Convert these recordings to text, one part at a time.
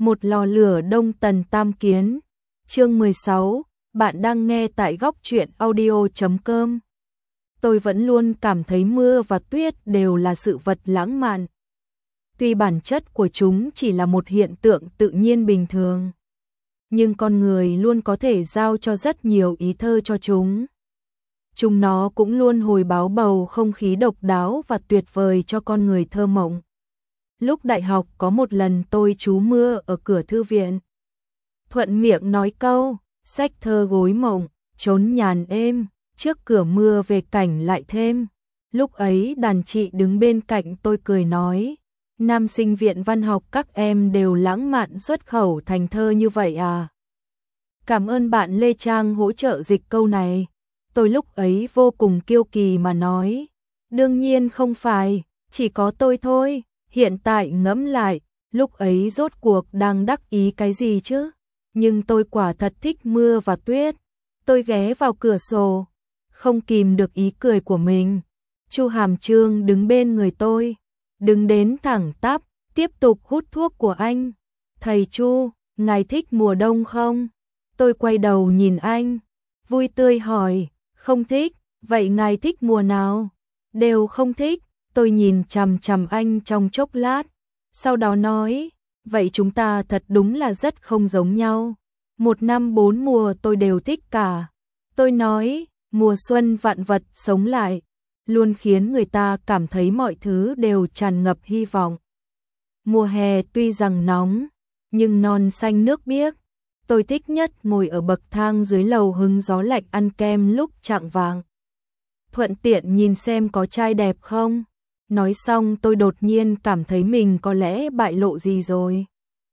Một lò lửa đông tần tam kiến. Chương 16, bạn đang nghe tại góc truyện audio.com. Tôi vẫn luôn cảm thấy mưa và tuyết đều là sự vật lãng mạn. Tuy bản chất của chúng chỉ là một hiện tượng tự nhiên bình thường, nhưng con người luôn có thể giao cho rất nhiều ý thơ cho chúng. Chúng nó cũng luôn hồi báo bầu không khí độc đáo và tuyệt vời cho con người thơ mộng. Lúc đại học có một lần tôi trú mưa ở cửa thư viện. Thuận miệng nói câu, sách thơ gối mộng, trốn nhàn êm, trước cửa mưa về cảnh lại thêm. Lúc ấy đàn chị đứng bên cạnh tôi cười nói, nam sinh viện văn học các em đều lãng mạn xuất khẩu thành thơ như vậy à? Cảm ơn bạn Lê Trang hỗ trợ dịch câu này. Tôi lúc ấy vô cùng kiêu kỳ mà nói, đương nhiên không phải, chỉ có tôi thôi. Hiện tại ngẫm lại, lúc ấy rốt cuộc đang đắc ý cái gì chứ? Nhưng tôi quả thật thích mưa và tuyết. Tôi ghé vào cửa sổ, không kìm được ý cười của mình. Chu Hàm Trương đứng bên người tôi, đứng đến thẳng tắp, tiếp tục hút thuốc của anh. Thầy Chu, ngài thích mùa đông không? Tôi quay đầu nhìn anh, vui tươi hỏi, không thích, vậy ngài thích mùa nào? Đều không thích. Tôi nhìn chằm chằm anh trong chốc lát, sau đó nói, vậy chúng ta thật đúng là rất không giống nhau. Một năm 4 mùa tôi đều thích cả. Tôi nói, mùa xuân vạn vật sống lại, luôn khiến người ta cảm thấy mọi thứ đều tràn ngập hy vọng. Mùa hè tuy rằng nóng, nhưng non xanh nước biếc. Tôi thích nhất ngồi ở bậc thang dưới lầu hứng gió lạnh ăn kem lúc chạng vạng. Thuận tiện nhìn xem có trai đẹp không. Nói xong tôi đột nhiên cảm thấy mình có lẽ bại lộ gì rồi.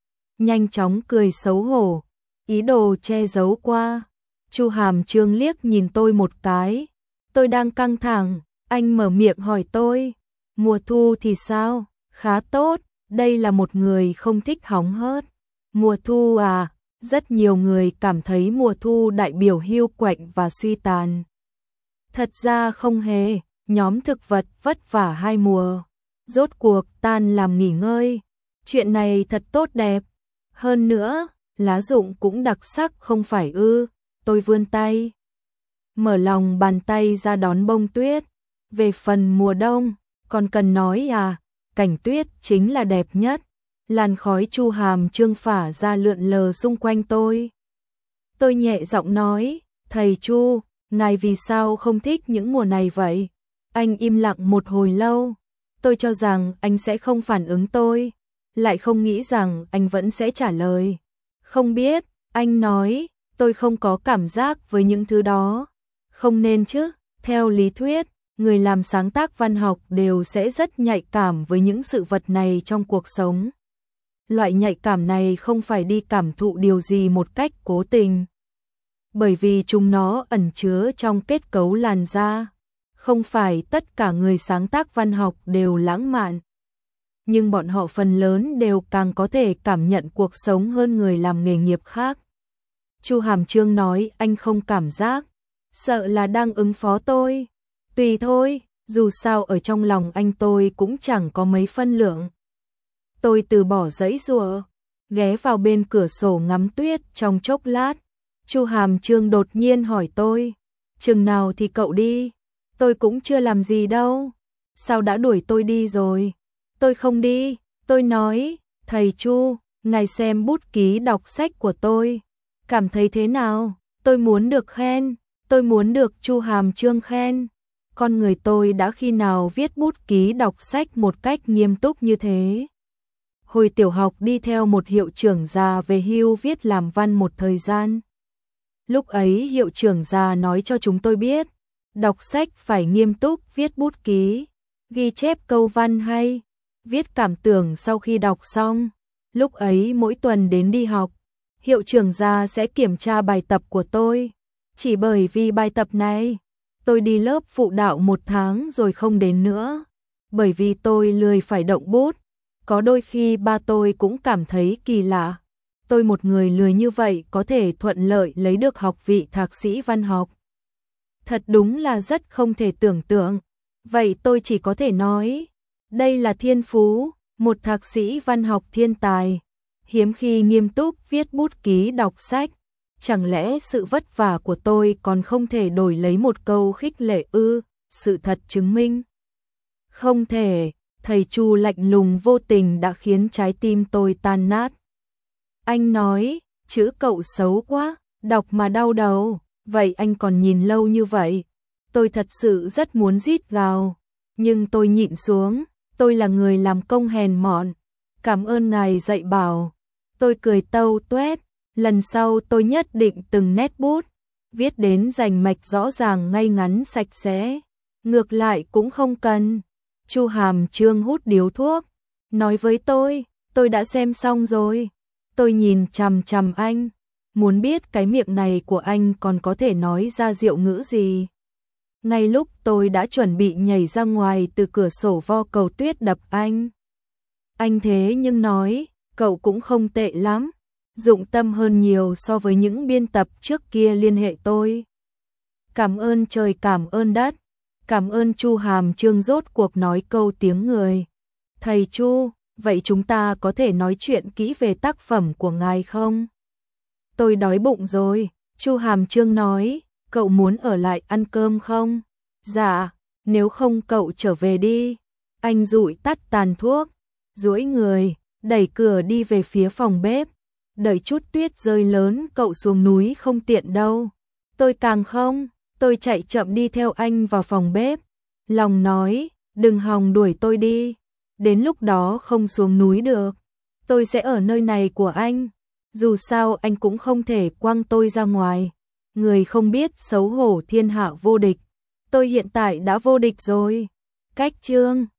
Nhanh chóng cười xấu hổ, ý đồ che giấu qua. Chu Hàm Trương liếc nhìn tôi một cái. Tôi đang căng thẳng, anh mở miệng hỏi tôi, mùa thu thì sao? Khá tốt, đây là một người không thích hóng hớt. Mùa thu à, rất nhiều người cảm thấy mùa thu đại biểu hiu quạnh và suy tàn. Thật ra không hề. Nhóm thực vật vất vả 2 mùa, rốt cuộc tan làm nghỉ ngơi. Chuyện này thật tốt đẹp. Hơn nữa, lá rụng cũng đặc sắc không phải ư? Tôi vươn tay, mở lòng bàn tay ra đón bông tuyết. Về phần mùa đông, còn cần nói à, cảnh tuyết chính là đẹp nhất. Làn khói Chu Hàm Trương phả ra lượn lờ xung quanh tôi. Tôi nhẹ giọng nói, thầy Chu, ngài vì sao không thích những mùa này vậy? Anh im lặng một hồi lâu, tôi cho rằng anh sẽ không phản ứng tôi, lại không nghĩ rằng anh vẫn sẽ trả lời. Không biết, anh nói, tôi không có cảm giác với những thứ đó. Không nên chứ, theo lý thuyết, người làm sáng tác văn học đều sẽ rất nhạy cảm với những sự vật này trong cuộc sống. Loại nhạy cảm này không phải đi cảm thụ điều gì một cách cố tình, bởi vì chúng nó ẩn chứa trong kết cấu làn da. Không phải tất cả người sáng tác văn học đều lãng mạn, nhưng bọn họ phần lớn đều càng có thể cảm nhận cuộc sống hơn người làm nghề nghiệp khác. Chu Hàm Trương nói anh không cảm giác, sợ là đang ứng phó tôi. Tùy thôi, dù sao ở trong lòng anh tôi cũng chẳng có mấy phân lượng. Tôi từ bỏ giãy giụa, ghé vào bên cửa sổ ngắm tuyết trong chốc lát. Chu Hàm Trương đột nhiên hỏi tôi, chừng nào thì cậu đi? Tôi cũng chưa làm gì đâu. Sao đã đuổi tôi đi rồi? Tôi không đi. Tôi nói, thầy Chu, ngài xem bút ký đọc sách của tôi. Cảm thấy thế nào? Tôi muốn được khen. Tôi muốn được Chu Hàm Trương khen. Con người tôi đã khi nào viết bút ký đọc sách một cách nghiêm túc như thế? Hồi tiểu học đi theo một hiệu trưởng già về hưu viết làm văn một thời gian. Lúc ấy hiệu trưởng già nói cho chúng tôi biết, đọc sách phải nghiêm túc viết bút ký, ghi chép câu văn hay, viết cảm tưởng sau khi đọc xong. Lúc ấy mỗi tuần đến đi học, hiệu trưởng già sẽ kiểm tra bài tập của tôi. Chỉ bởi vì bài tập này, tôi đi lớp phụ đạo 1 tháng rồi không đến nữa. Bởi vì tôi lười phải động bút. Có đôi khi ba tôi cũng cảm thấy kỳ lạ. Tôi một người lười như vậy có thể thuận lợi lấy được học vị thạc sĩ văn học. Thật đúng là rất không thể tưởng tượng. Vậy tôi chỉ có thể nói, đây là thiên phú, một thạc sĩ văn học thiên tài. hiếm khi nghiêm túc viết bút ký đọc sách. Chẳng lẽ sự vất vả của tôi còn không thể đổi lấy một câu khích lệ ư? Sự thật chứng minh không thể. Thầy Chu lạnh lùng vô tình đã khiến trái tim tôi tan nát. Anh nói, chữ cậu xấu quá, đọc mà đau đầu. Vậy anh còn nhìn lâu như vậy? Tôi thật sự rất muốn rít gào, nhưng tôi nhịn xuống. Tôi là người làm công hèn mọn. Cảm ơn ngài dạy bảo. Tôi cười tâu tuét. Lần sau tôi nhất định từng nét bút viết đến rành mạch rõ ràng ngay ngắn sạch sẽ. Ngược lại cũng không cần. Chu Hàm Chương hút điếu thuốc, nói với tôi đã xem xong rồi. Tôi nhìn chằm chằm anh, muốn biết cái miệng này của anh còn có thể nói ra diệu ngữ gì. Ngay lúc tôi đã chuẩn bị nhảy ra ngoài từ cửa sổ vo cầu tuyết đập anh. Anh thế nhưng nói, cậu cũng không tệ lắm, dụng tâm hơn nhiều so với những biên tập trước kia liên hệ tôi. Cảm ơn trời cảm ơn đất. Cảm ơn. Chu Hàm Chương rốt cuộc nói câu tiếng người. Thầy Chu, vậy chúng ta có thể nói chuyện kỹ về tác phẩm của ngài không? Tôi đói bụng rồi. Chu Hàm Chương nói, cậu muốn ở lại ăn cơm không? Dạ, nếu không cậu trở về đi. Anh dụi tắt tàn thuốc, duỗi người, đẩy cửa đi về phía phòng bếp. Đợi chút tuyết rơi lớn cậu xuống núi không tiện đâu. Tôi càng không. Tôi chạy chậm đi theo anh vào phòng bếp. Lòng nói, đừng hòng đuổi tôi đi. Đến lúc đó không xuống núi được. Tôi sẽ ở nơi này của anh. Dù sao anh cũng không thể quăng tôi ra ngoài. Người không biết xấu hổ thiên hạ vô địch. Tôi hiện tại đã vô địch rồi. Cách chương